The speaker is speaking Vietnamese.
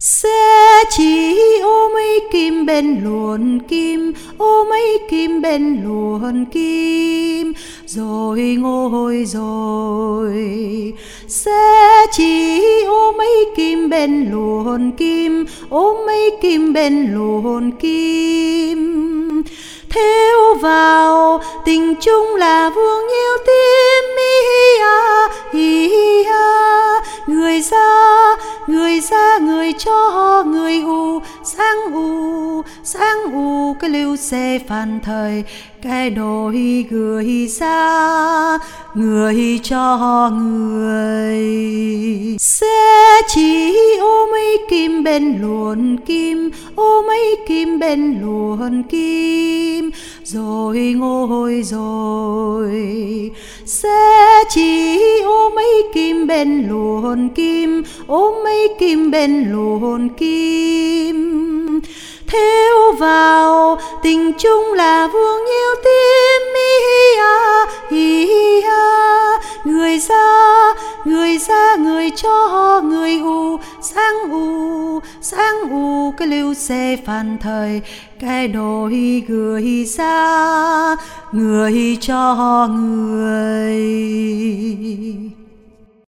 Sẽ chỉ ô mấy kim bên luồn kim, ô mấy kim bên luồn kim, rồi ngồi rồi. Sẽ chỉ ô mấy kim bên luồn kim, ô mấy kim bên luồn kim. Theo vào tình chung là vương nhiêu tim người ra người cho người u sáng u cái lưu xe phản thời cái đôi người ra người cho người. Sẽ chỉ ô mấy kim bên luồn kim, ô mấy kim bên luồn kim, rồi ngồi rồi. Sẽ chỉ ô mấy kim bên luồn kim, ô mấy kim bên luồn kim. Theo vào tình chung là vương nhiêu tim người ra người cho người u sáng u cái lưu xe phản thời cái đôi người ra người cho người.